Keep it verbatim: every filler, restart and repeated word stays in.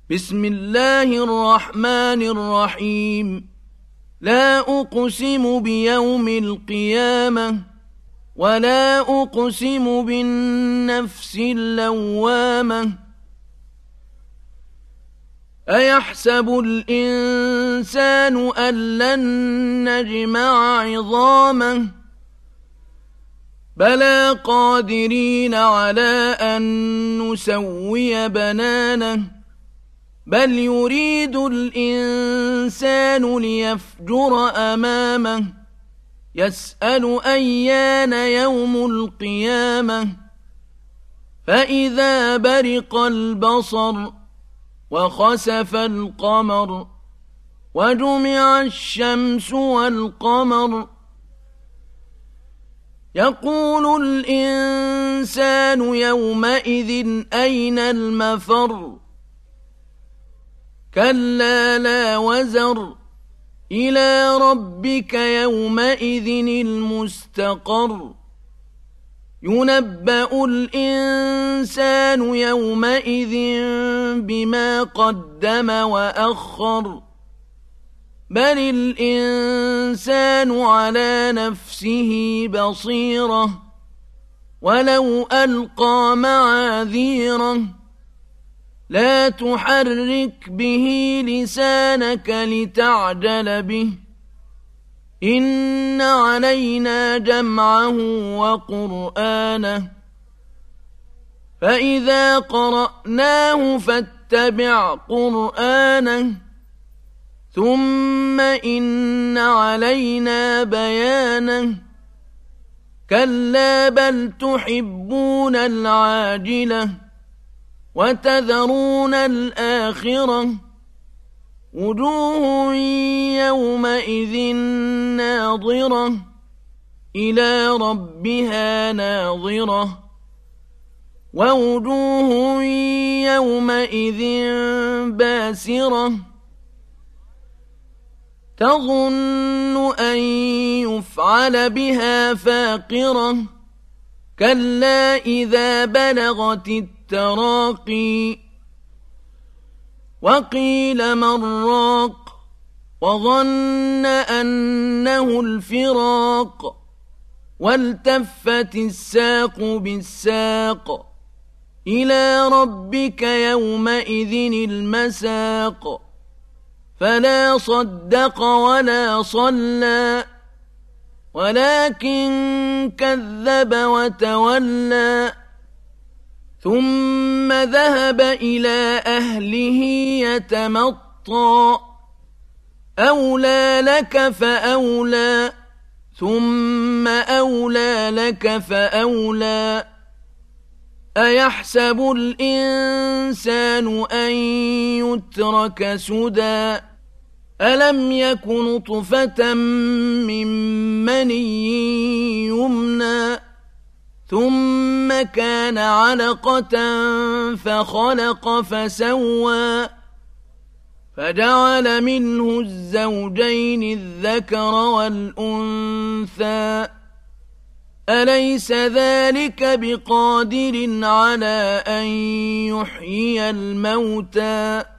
بسم الله الرحمن الرحيم لا أقسم بيوم القيامة ولا أقسم بالنفس اللوامة أيحسب الإنسان أن لن نجمع عظامه بلى قادرين على أن نسوي بنانه بل يريد الإنسان ليفجر أمامه يسأل أيان يوم القيامة فإذا برق البصر وخسف القمر وجمع الشمس والقمر يقول الإنسان يومئذ أين المفر كلا لا وزر إلى ربك يومئذ المستقر ينبأ الإنسان يومئذ بما قدم وأخر بل الإنسان على نفسه بصيرة ولو ألقى معاذيره لا تحرك به لسانك لتعجل به إن علينا جمعه وقرآنه فإذا قرأناه فاتبع قرآنه ثم إن علينا بيانه كلا بل تحبون العاجلة وتذرون الآخرة وجوه يومئذ ناظرة إلى ربها ناظرة ووجوه يومئذ باسرة تظن أن يفعل بها فاقرة كلا إذا بلغت التراقي وقيل من راق وظن أنه الفراق والتفت الساق بالساق إلى ربك يومئذ المساق فلا صدق ولا صلى ولكن كذب وتولى ثم ذهب إلى أهله يتمطى أولى لك فأولى ثم أولى لك فأولى أيحسب الإنسان أن يترك سدى ألم يك نطفة من مني يمنى ثم كان علقة فخلق فسوى فجعل منه الزوجين الذكر والأنثى أليس ذلك بقادر على أن يحيي الموتى